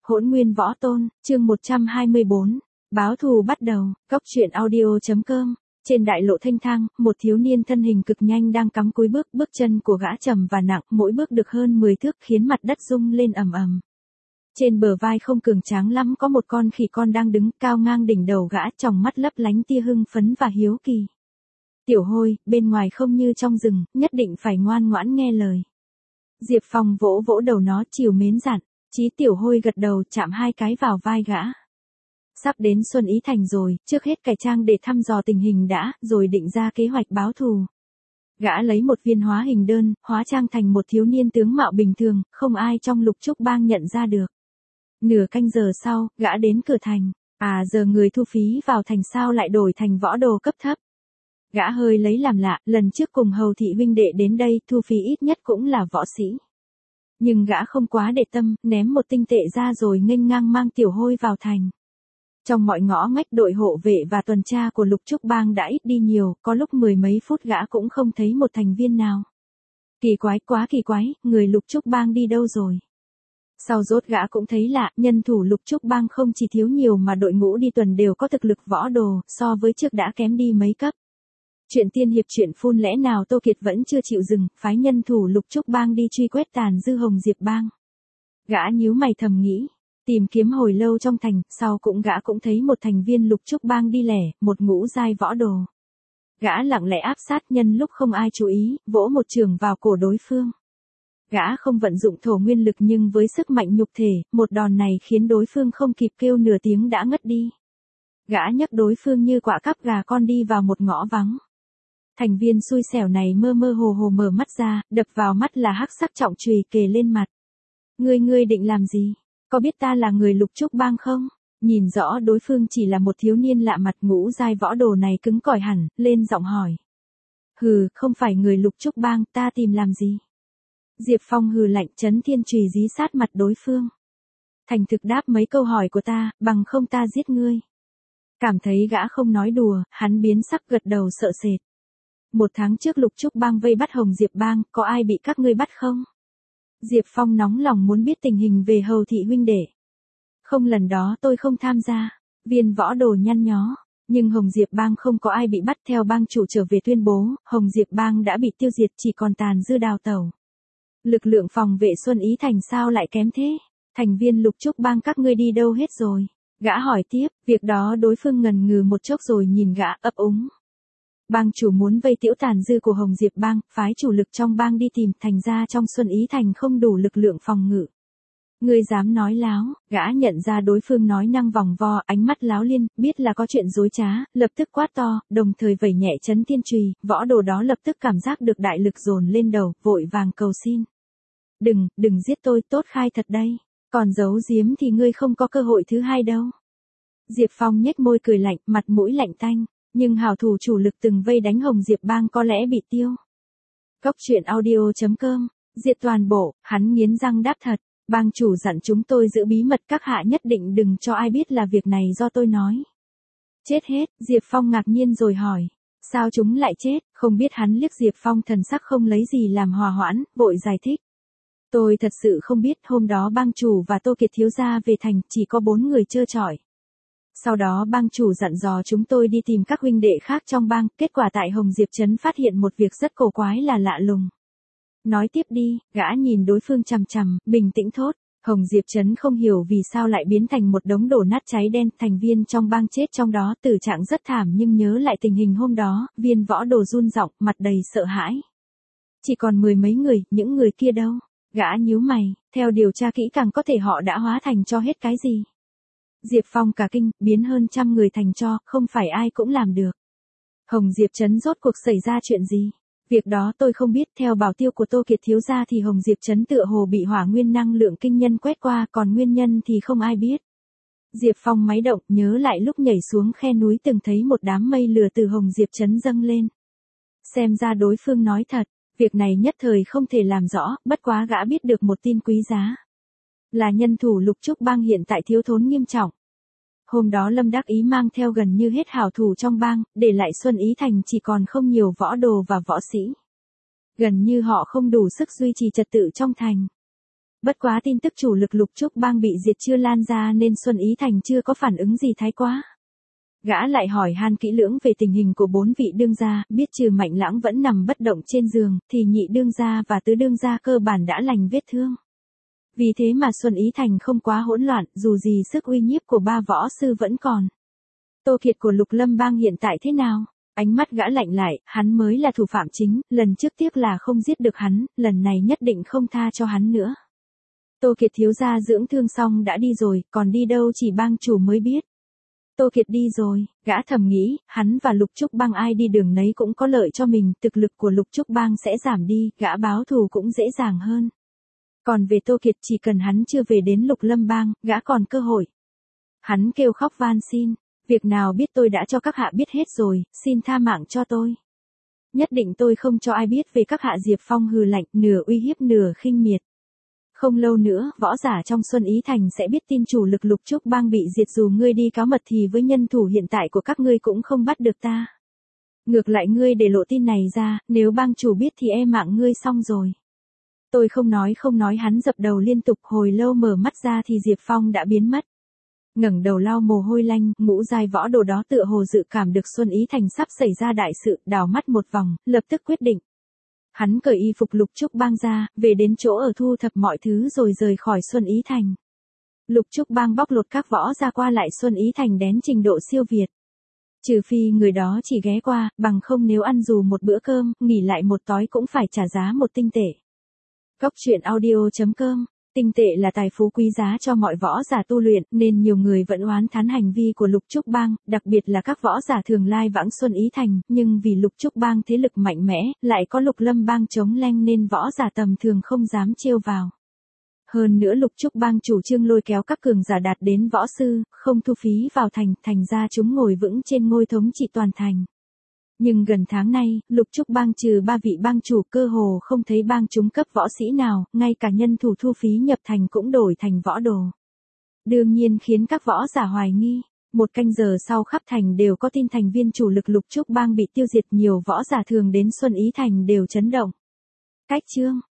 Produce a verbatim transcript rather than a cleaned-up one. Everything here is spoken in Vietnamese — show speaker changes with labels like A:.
A: Hỗn Nguyên Võ Tôn, chương một trăm hai mươi bốn, báo thù bắt đầu, cốc truyện audio.com. Trên đại lộ thanh thang, một thiếu niên thân hình cực nhanh đang cắm cúi bước, bước chân của gã trầm và nặng, mỗi bước được hơn mười thước khiến mặt đất rung lên ầm ầm. Trên bờ vai không cường tráng lắm có một con khỉ con đang đứng cao ngang đỉnh đầu gã, tròng mắt lấp lánh tia hưng phấn và hiếu kỳ. Tiểu Hôi, bên ngoài không như trong rừng, nhất định phải ngoan ngoãn nghe lời. Diệp Phong vỗ vỗ đầu nó trìu mến dặn. Chí Tiểu Hôi gật đầu chạm hai cái vào vai gã. Sắp đến Xuân Ý Thành rồi, trước hết cải trang để thăm dò tình hình đã, rồi định ra kế hoạch báo thù. Gã lấy một viên hóa hình đơn, hóa trang thành một thiếu niên tướng mạo bình thường, không ai trong Lục Trúc Bang nhận ra được. Nửa canh giờ sau, gã đến cửa thành. À giờ người thu phí vào thành sao lại đổi thành võ đồ cấp thấp. Gã hơi lấy làm lạ, lần trước cùng Hầu thị huynh đệ đến đây thu phí ít nhất cũng là võ sĩ. Nhưng gã không quá để tâm, ném một tinh tệ ra rồi nghênh ngang mang Tiểu Hôi vào thành. Trong mọi ngõ ngách đội hộ vệ và tuần tra của Lục Trúc Bang đã ít đi nhiều, có lúc mười mấy phút gã cũng không thấy một thành viên nào. Kỳ quái, quá kỳ quái, người Lục Trúc Bang đi đâu rồi? Sau rốt gã cũng thấy lạ, nhân thủ Lục Trúc Bang không chỉ thiếu nhiều mà đội ngũ đi tuần đều có thực lực võ đồ, so với trước đã kém đi mấy cấp. Chuyện tiên hiệp chuyện phun lẽ nào Tô Kiệt vẫn chưa chịu dừng, phái nhân thủ Lục Trúc Bang đi truy quét tàn dư Hồng Diệp Bang. Gã nhíu mày thầm nghĩ, tìm kiếm hồi lâu trong thành, sau cũng gã cũng thấy một thành viên Lục Trúc Bang đi lẻ, một ngũ giai võ đồ. Gã lặng lẽ áp sát nhân lúc không ai chú ý, vỗ một trường vào cổ đối phương. Gã không vận dụng thổ nguyên lực nhưng với sức mạnh nhục thể, một đòn này khiến đối phương không kịp kêu nửa tiếng đã ngất đi. Gã nhấc đối phương như quạ cắp gà con đi vào một ngõ vắng. Thành viên xui xẻo này mơ mơ hồ hồ mở mắt ra, đập vào mắt là hắc sắc trọng chùy kề lên mặt. Ngươi ngươi định làm gì? Có biết ta là người Lục Trúc Bang không? Nhìn rõ đối phương chỉ là một thiếu niên lạ mặt, ngũ giai võ đồ này cứng cỏi hẳn, lên giọng hỏi. Hừ, không phải người Lục Trúc Bang, ta tìm làm gì? Diệp Phong hừ lạnh, chấn thiên chùy dí sát mặt đối phương. Thành thực đáp mấy câu hỏi của ta, bằng không ta giết ngươi. Cảm thấy gã không nói đùa, hắn biến sắc gật đầu sợ sệt. Một tháng trước Lục Trúc Bang vây bắt Hồng Diệp Bang, có ai bị các ngươi bắt không? Diệp Phong nóng lòng muốn biết tình hình về Hầu thị huynh đệ. Không, lần đó tôi không tham gia. Viên võ đồ nhăn nhó. Nhưng Hồng Diệp Bang không có ai bị bắt, theo bang chủ trở về tuyên bố, Hồng Diệp Bang đã bị tiêu diệt, chỉ còn tàn dư đào tẩu. Lực lượng phòng vệ Xuân Ý Thành sao lại kém thế? Thành viên Lục Trúc Bang các ngươi đi đâu hết rồi? Gã hỏi tiếp, việc đó đối phương ngần ngừ một chốc rồi nhìn gã ấp úng. Bang chủ muốn vây tiễu tàn dư của Hồng Diệp Bang, phái chủ lực trong bang đi tìm, thành ra trong Xuân Ý Thành không đủ lực lượng phòng ngự. Ngươi dám nói láo? Gã nhận ra đối phương nói năng vòng vo, ánh mắt láo liên, biết là có chuyện dối trá, lập tức quát to, đồng thời vẩy nhẹ chấn thiên chùy, võ đồ đó lập tức cảm giác được đại lực dồn lên đầu, vội vàng cầu xin. Đừng, đừng giết tôi, tốt khai thật đây. Còn giấu giếm thì ngươi không có cơ hội thứ hai đâu. Diệp Phong nhếch môi cười lạnh, mặt mũi lạnh tanh. Nhưng hảo thủ chủ lực từng vây đánh Hồng Diệp Bang có lẽ bị tiêu. Cốc truyện audio.com, diệt toàn bộ, hắn nghiến răng đáp thật. Bang chủ dặn chúng tôi giữ bí mật, các hạ nhất định đừng cho ai biết là việc này do tôi nói. Chết hết, Diệp Phong ngạc nhiên rồi hỏi. Sao chúng lại chết? Không biết hắn liếc Diệp Phong thần sắc không lấy gì làm hòa hoãn, vội giải thích. Tôi thật sự không biết, hôm đó bang chủ và Tô Kiệt thiếu gia về thành, chỉ có bốn người trơ trọi. Sau đó bang chủ dặn dò chúng tôi đi tìm các huynh đệ khác trong bang, kết quả tại Hồng Diệp Trấn phát hiện một việc rất cổ quái là lạ lùng. Nói tiếp đi, gã nhìn đối phương chằm chằm, bình tĩnh thốt. Hồng Diệp Trấn không hiểu vì sao lại biến thành một đống đổ nát cháy đen, thành viên trong bang chết trong đó, tử trạng rất thảm, nhưng nhớ lại tình hình hôm đó, viên võ đồ run giọng, mặt đầy sợ hãi. Chỉ còn mười mấy người, những người kia đâu? Gã nhíu mày, theo điều tra kỹ càng có thể họ đã hóa thành cho hết cái gì? Diệp Phong cả kinh, biến hơn trăm người thành tro, không phải ai cũng làm được. Hồng Diệp Trấn rốt cuộc xảy ra chuyện gì? Việc đó tôi không biết, theo bảo tiêu của Tô Kiệt thiếu gia thì Hồng Diệp Trấn tựa hồ bị hỏa nguyên năng lượng kinh nhân quét qua, còn nguyên nhân thì không ai biết. Diệp Phong máy động, nhớ lại lúc nhảy xuống khe núi từng thấy một đám mây lửa từ Hồng Diệp Trấn dâng lên. Xem ra đối phương nói thật, việc này nhất thời không thể làm rõ, bất quá gã biết được một tin quý giá. Là nhân thủ Lục Trúc Bang hiện tại thiếu thốn nghiêm trọng. Hôm đó Lâm Đắc Ý mang theo gần như hết hảo thủ trong bang, để lại Xuân Ý Thành chỉ còn không nhiều võ đồ và võ sĩ. Gần như họ không đủ sức duy trì trật tự trong thành. Bất quá tin tức chủ lực Lục Trúc Bang bị diệt chưa lan ra nên Xuân Ý Thành chưa có phản ứng gì thái quá. Gã lại hỏi han kỹ lưỡng về tình hình của bốn vị đương gia, biết trừ Mạnh Lãng vẫn nằm bất động trên giường, thì nhị đương gia và tứ đương gia cơ bản đã lành vết thương. Vì thế mà Xuân Ý Thành không quá hỗn loạn, dù gì sức uy nhiếp của ba võ sư vẫn còn. Tô Kiệt của Lục Lâm Bang hiện tại thế nào? Ánh mắt gã lạnh lại, hắn mới là thủ phạm chính, lần trước tiếc là không giết được hắn, lần này nhất định không tha cho hắn nữa. Tô Kiệt thiếu gia dưỡng thương xong đã đi rồi, còn đi đâu chỉ bang chủ mới biết. Tô Kiệt đi rồi, gã thầm nghĩ, hắn và Lục Trúc Bang ai đi đường nấy cũng có lợi cho mình, thực lực của Lục Trúc Bang sẽ giảm đi, gã báo thù cũng dễ dàng hơn. Còn về Tô Kiệt chỉ cần hắn chưa về đến Lục Lâm Bang, gã còn cơ hội. Hắn kêu khóc van xin, việc nào biết tôi đã cho các hạ biết hết rồi, xin tha mạng cho tôi. Nhất định tôi không cho ai biết về các hạ. Diệp Phong hừ lạnh, nửa uy hiếp nửa khinh miệt. Không lâu nữa, võ giả trong Xuân Ý Thành sẽ biết tin chủ lực Lục Trúc Bang bị diệt, dù ngươi đi cáo mật thì với nhân thủ hiện tại của các ngươi cũng không bắt được ta. Ngược lại ngươi để lộ tin này ra, nếu bang chủ biết thì e mạng ngươi xong rồi. Tôi không nói không nói hắn dập đầu liên tục, hồi lâu mở mắt ra thì Diệp Phong đã biến mất. Ngẩng đầu lau mồ hôi lanh, ngũ giai võ đồ đó tựa hồ dự cảm được Xuân Ý Thành sắp xảy ra đại sự, đảo mắt một vòng, lập tức quyết định. Hắn cởi y phục Lục Trúc Bang ra, về đến chỗ ở thu thập mọi thứ rồi rời khỏi Xuân Ý Thành. Lục Trúc Bang bóc lột các võ ra qua lại Xuân Ý Thành đến trình độ siêu việt. Trừ phi người đó chỉ ghé qua, bằng không nếu ăn dù một bữa cơm, nghỉ lại một tối cũng phải trả giá một tinh tệ. Góc truyện audio chấm com. Tinh tệ là tài phú quý giá cho mọi võ giả tu luyện, nên nhiều người vẫn oán thán hành vi của Lục Trúc Bang, đặc biệt là các võ giả thường lai vãng Xuân Ý Thành, nhưng vì Lục Trúc Bang thế lực mạnh mẽ, lại có Lục Lâm Bang chống leng nên võ giả tầm thường không dám trêu vào. Hơn nữa Lục Trúc Bang chủ trương lôi kéo các cường giả đạt đến võ sư, không thu phí vào thành, thành ra chúng ngồi vững trên ngôi thống trị toàn thành. Nhưng gần tháng nay, Lục Trúc Bang trừ ba vị bang chủ cơ hồ không thấy bang chúng cấp võ sĩ nào, ngay cả nhân thủ thu phí nhập thành cũng đổi thành võ đồ. Đương nhiên khiến các võ giả hoài nghi. Một canh giờ sau khắp thành đều có tin thành viên chủ lực Lục Trúc Bang bị tiêu diệt, nhiều võ giả thường đến Xuân Ý Thành đều chấn động. Cách chương